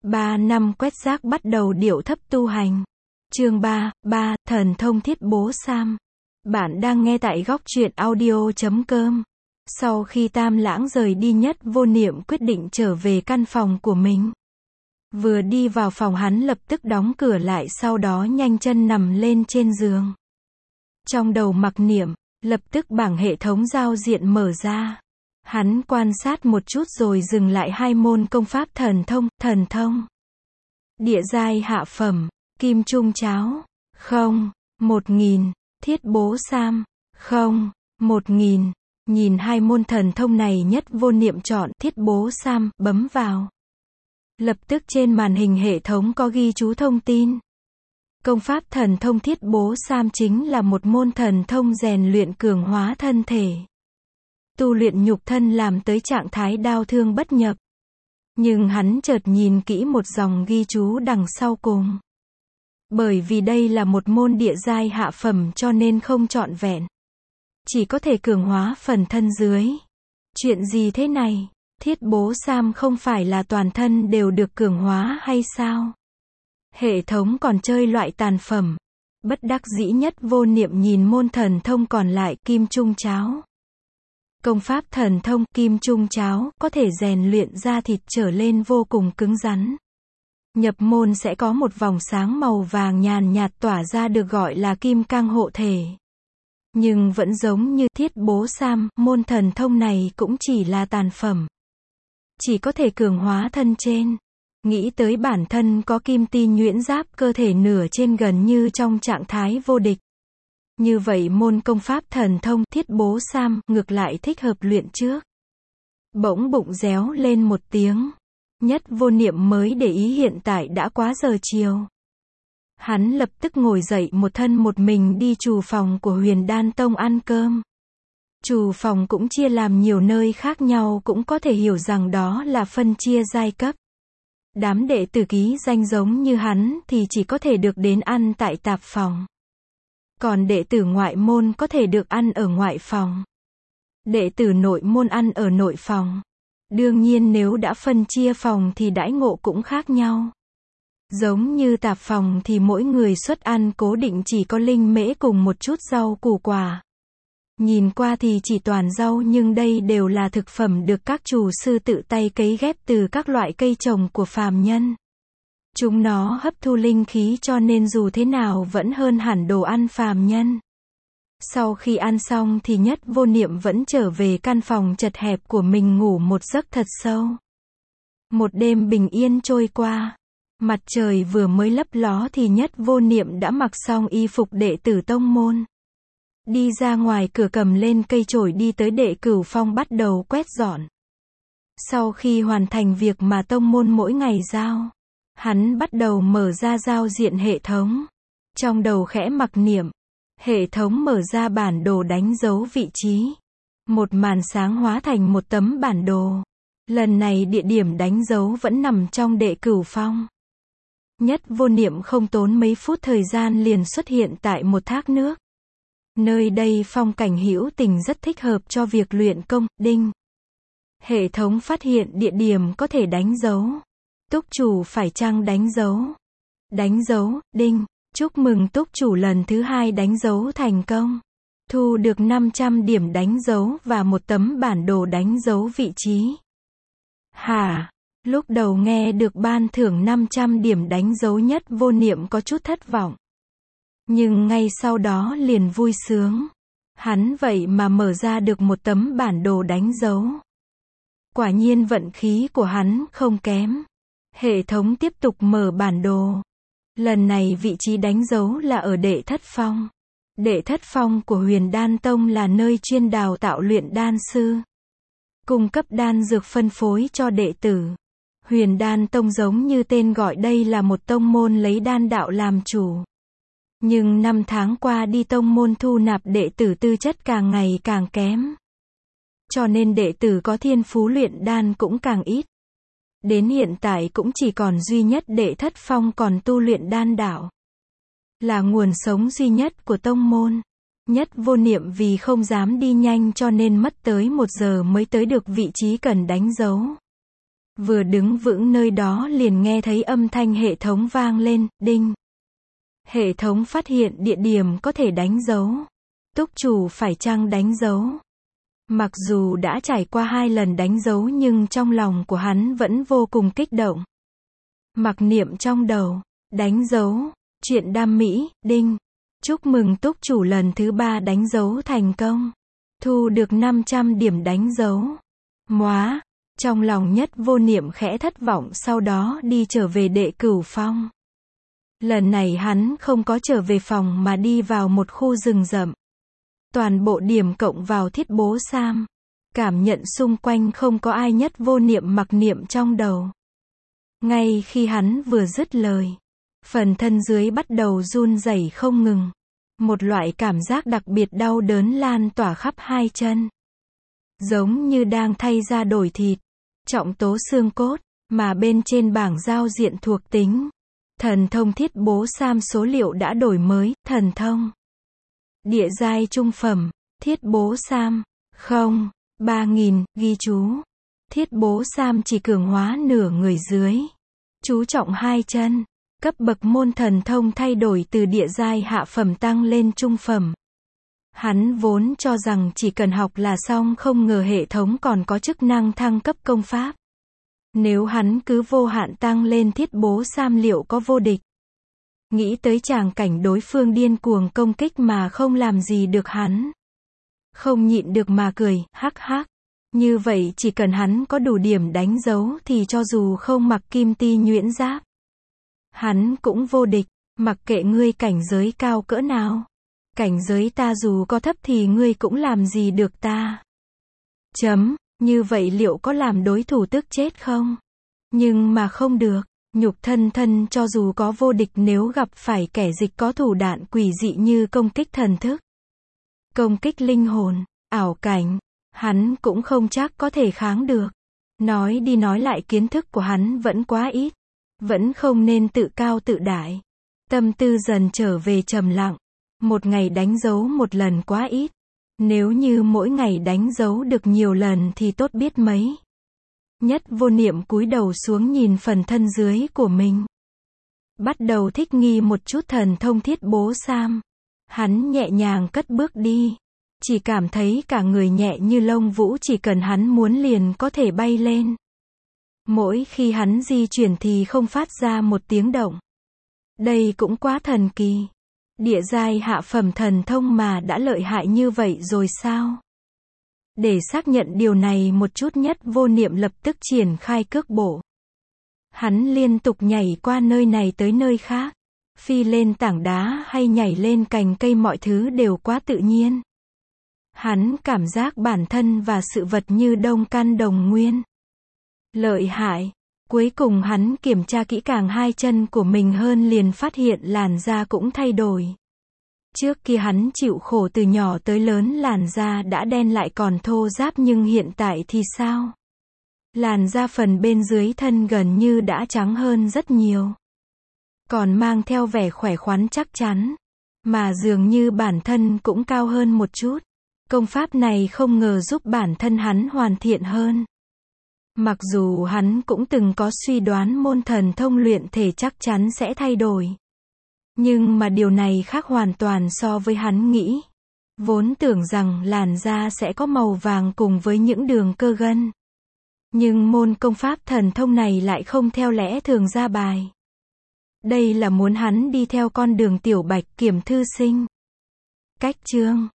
3 năm quét rác bắt đầu điệu thấp tu hành. Chương 3, Thần thông thiết bố Sam. Bạn đang nghe tại góc truyện audio.com. Sau khi Tam Lãng rời đi, Nhất Vô Niệm quyết định trở về căn phòng của mình. Vừa đi vào phòng, hắn lập tức đóng cửa lại, sau đó nhanh chân nằm lên trên giường. Trong đầu mặc niệm, lập tức bảng hệ thống giao diện mở ra. Hắn quan sát một chút rồi dừng lại hai môn công pháp thần thông. Địa giai hạ phẩm, kim trung cháo, 1000, thiết bố Sam, 1000. Nhìn hai môn thần thông này, Nhất Vô Niệm chọn thiết bố Sam, bấm vào. Lập tức trên màn hình hệ thống có ghi chú thông tin. Công pháp thần thông thiết bố Sam chính là một môn thần thông rèn luyện cường hóa thân thể. Tu luyện nhục thân làm tới trạng thái đau thương bất nhập. Nhưng hắn chợt nhìn kỹ một dòng ghi chú đằng sau cùng. Bởi vì đây là một môn địa giai hạ phẩm cho nên không trọn vẹn. Chỉ có thể cường hóa phần thân dưới. Chuyện gì thế này? Thiết bố Sam không phải là toàn thân đều được cường hóa hay sao? Hệ thống còn chơi loại tàn phẩm. Bất đắc dĩ Nhất Vô Niệm nhìn môn thần thông còn lại, kim trung cháo. Công pháp thần thông kim trung cháo có thể rèn luyện da thịt trở lên vô cùng cứng rắn. Nhập môn sẽ có một vòng sáng màu vàng nhàn nhạt tỏa ra, được gọi là kim cang hộ thể. Nhưng vẫn giống như thiết bố Sam, môn thần thông này cũng chỉ là tàn phẩm. Chỉ có thể cường hóa thân trên. Nghĩ tới bản thân có kim ti nhuyễn giáp, cơ thể nửa trên gần như trong trạng thái vô địch. Như vậy môn công pháp thần thông thiết bố Sam ngược lại thích hợp luyện trước. Bỗng bụng réo lên một tiếng. Nhất Vô Niệm mới để ý hiện tại đã quá giờ chiều. Hắn lập tức ngồi dậy, một thân một mình đi trù phòng của Huyền Đan Tông ăn cơm. Trù phòng cũng chia làm nhiều nơi khác nhau, cũng có thể hiểu rằng đó là phân chia giai cấp. Đám đệ tử ký danh giống như hắn thì chỉ có thể được đến ăn tại tạp phòng. Còn đệ tử ngoại môn có thể được ăn ở ngoại phòng. Đệ tử nội môn ăn ở nội phòng. Đương nhiên nếu đã phân chia phòng thì đãi ngộ cũng khác nhau. Giống như tạp phòng thì mỗi người suất ăn cố định chỉ có linh mễ cùng một chút rau củ quả. Nhìn qua thì chỉ toàn rau, nhưng đây đều là thực phẩm được các chủ sư tự tay cấy ghép từ các loại cây trồng của phàm nhân. Chúng nó hấp thu linh khí cho nên dù thế nào vẫn hơn hẳn đồ ăn phàm nhân. Sau khi ăn xong thì Nhất Vô Niệm vẫn trở về căn phòng chật hẹp của mình ngủ một giấc thật sâu. Một đêm bình yên trôi qua. Mặt trời vừa mới lấp ló thì Nhất Vô Niệm đã mặc xong y phục đệ tử tông môn. Đi ra ngoài cửa, cầm lên cây chổi đi tới Đệ Cửu Phong bắt đầu quét dọn. Sau khi hoàn thành việc mà tông môn mỗi ngày giao, hắn bắt đầu mở ra giao diện hệ thống. Trong đầu khẽ mặc niệm, hệ thống mở ra bản đồ đánh dấu vị trí. Một màn sáng hóa thành một tấm bản đồ. Lần này địa điểm đánh dấu vẫn nằm trong Đệ Cửu Phong. Nhất Vô Niệm không tốn mấy phút thời gian liền xuất hiện tại một thác nước. Nơi đây phong cảnh hữu tình, rất thích hợp cho việc luyện công. Đinh. Hệ thống phát hiện địa điểm có thể đánh dấu. Túc chủ phải chăng đánh dấu? Đánh dấu. Đinh. Chúc mừng túc chủ lần thứ 2 đánh dấu thành công. Thu được 500 điểm đánh dấu và một tấm bản đồ đánh dấu vị trí. Hả? Lúc đầu nghe được ban thưởng 500 điểm đánh dấu, Nhất Vô Niệm có chút thất vọng. Nhưng ngay sau đó liền vui sướng. Hắn vậy mà mở ra được một tấm bản đồ đánh dấu. Quả nhiên vận khí của hắn không kém. Hệ thống tiếp tục mở bản đồ. Lần này vị trí đánh dấu là ở Đệ Thất Phong. Đệ Thất Phong của Huyền Đan Tông là nơi chuyên đào tạo luyện đan sư. Cung cấp đan dược phân phối cho đệ tử. Huyền Đan Tông giống như tên gọi, đây là một tông môn lấy đan đạo làm chủ. Nhưng năm tháng qua đi, tông môn thu nạp đệ tử tư chất càng ngày càng kém. Cho nên đệ tử có thiên phú luyện đan cũng càng ít. Đến hiện tại cũng chỉ còn duy nhất Đệ Thất Phong còn tu luyện đan đạo. Là nguồn sống duy nhất của tông môn. Nhất Vô Niệm vì không dám đi nhanh cho nên mất tới 1 giờ mới tới được vị trí cần đánh dấu. Vừa đứng vững nơi đó liền nghe thấy âm thanh hệ thống vang lên, đinh. Hệ thống phát hiện địa điểm có thể đánh dấu. Túc chủ phải chăng đánh dấu? Mặc dù đã trải qua 2 lần đánh dấu nhưng trong lòng của hắn vẫn vô cùng kích động. Mặc niệm trong đầu, đánh dấu, chuyện đam mỹ, đinh. Chúc mừng túc chủ lần thứ 3 đánh dấu thành công. Thu được 500 điểm đánh dấu. Móa, trong lòng Nhất Vô Niệm khẽ thất vọng sau đó đi trở về Đệ Cửu Phong. Lần này hắn không có trở về phòng mà đi vào một khu rừng rậm. Toàn bộ điểm cộng vào Thiết Bố Sam. Cảm nhận xung quanh không có ai, Nhất Vô Niệm mặc niệm trong đầu. Ngay khi hắn vừa dứt lời, phần thân dưới bắt đầu run rẩy không ngừng. Một loại cảm giác đặc biệt đau đớn lan tỏa khắp 2 chân. Giống như đang thay da đổi thịt, trọng tố xương cốt, mà bên trên bảng giao diện thuộc tính. Thần thông Thiết Bố Sam số liệu đã đổi mới, thần thông. Địa giai trung phẩm, Thiết Bố Sam, 3000, ghi chú. Thiết Bố Sam chỉ cường hóa nửa người dưới. Chú trọng 2 chân. Cấp bậc môn thần thông thay đổi từ địa giai hạ phẩm tăng lên trung phẩm. Hắn vốn cho rằng chỉ cần học là xong, không ngờ hệ thống còn có chức năng thăng cấp công pháp. Nếu hắn cứ vô hạn tăng lên Thiết Bố Sam liệu có vô địch? Nghĩ tới tràng cảnh đối phương điên cuồng công kích mà không làm gì được hắn. Không nhịn được mà cười, hắc hắc. Như vậy chỉ cần hắn có đủ điểm đánh dấu thì cho dù không mặc kim ti nhuyễn giáp, hắn cũng vô địch, mặc kệ ngươi cảnh giới cao cỡ nào. Cảnh giới ta dù có thấp thì ngươi cũng làm gì được ta. Như vậy liệu có làm đối thủ tức chết không? Nhưng mà không được. Nhục thân cho dù có vô địch, nếu gặp phải kẻ dịch có thủ đoạn quỷ dị như công kích thần thức, công kích linh hồn, ảo cảnh, hắn cũng không chắc có thể kháng được. Nói đi nói lại kiến thức của hắn vẫn quá ít. Vẫn không nên tự cao tự đại. Tâm tư dần trở về trầm lặng. Một ngày đánh dấu một lần quá ít. Nếu như mỗi ngày đánh dấu được nhiều lần thì tốt biết mấy. Nhất Vô Niệm cúi đầu xuống nhìn phần thân dưới của mình. Bắt đầu thích nghi một chút thần thông Thiết Bố Sam. Hắn nhẹ nhàng cất bước đi. Chỉ cảm thấy cả người nhẹ như lông vũ, chỉ cần hắn muốn liền có thể bay lên. Mỗi khi hắn di chuyển thì không phát ra một tiếng động. Đây cũng quá thần kỳ. Địa giai hạ phẩm thần thông mà đã lợi hại như vậy rồi sao? Để xác nhận điều này một chút, Nhất Vô Niệm lập tức triển khai cước bộ. Hắn liên tục nhảy qua nơi này tới nơi khác. Phi lên tảng đá hay nhảy lên cành cây, mọi thứ đều quá tự nhiên. Hắn cảm giác bản thân và sự vật như đồng căn đồng nguyên. Lợi hại. Cuối cùng hắn kiểm tra kỹ càng 2 chân của mình hơn liền phát hiện làn da cũng thay đổi. Trước kia hắn chịu khổ từ nhỏ tới lớn, làn da đã đen lại còn thô ráp, nhưng hiện tại thì sao? Làn da phần bên dưới thân gần như đã trắng hơn rất nhiều. Còn mang theo vẻ khỏe khoắn chắc chắn. Mà dường như bản thân cũng cao hơn một chút. Công pháp này không ngờ giúp bản thân hắn hoàn thiện hơn. Mặc dù hắn cũng từng có suy đoán môn thần thông luyện thể chắc chắn sẽ thay đổi. Nhưng mà điều này khác hoàn toàn so với hắn nghĩ. Vốn tưởng rằng làn da sẽ có màu vàng cùng với những đường cơ gân. Nhưng môn công pháp thần thông này lại không theo lẽ thường ra bài. Đây là muốn hắn đi theo con đường tiểu bạch kiểm thư sinh. Cách chương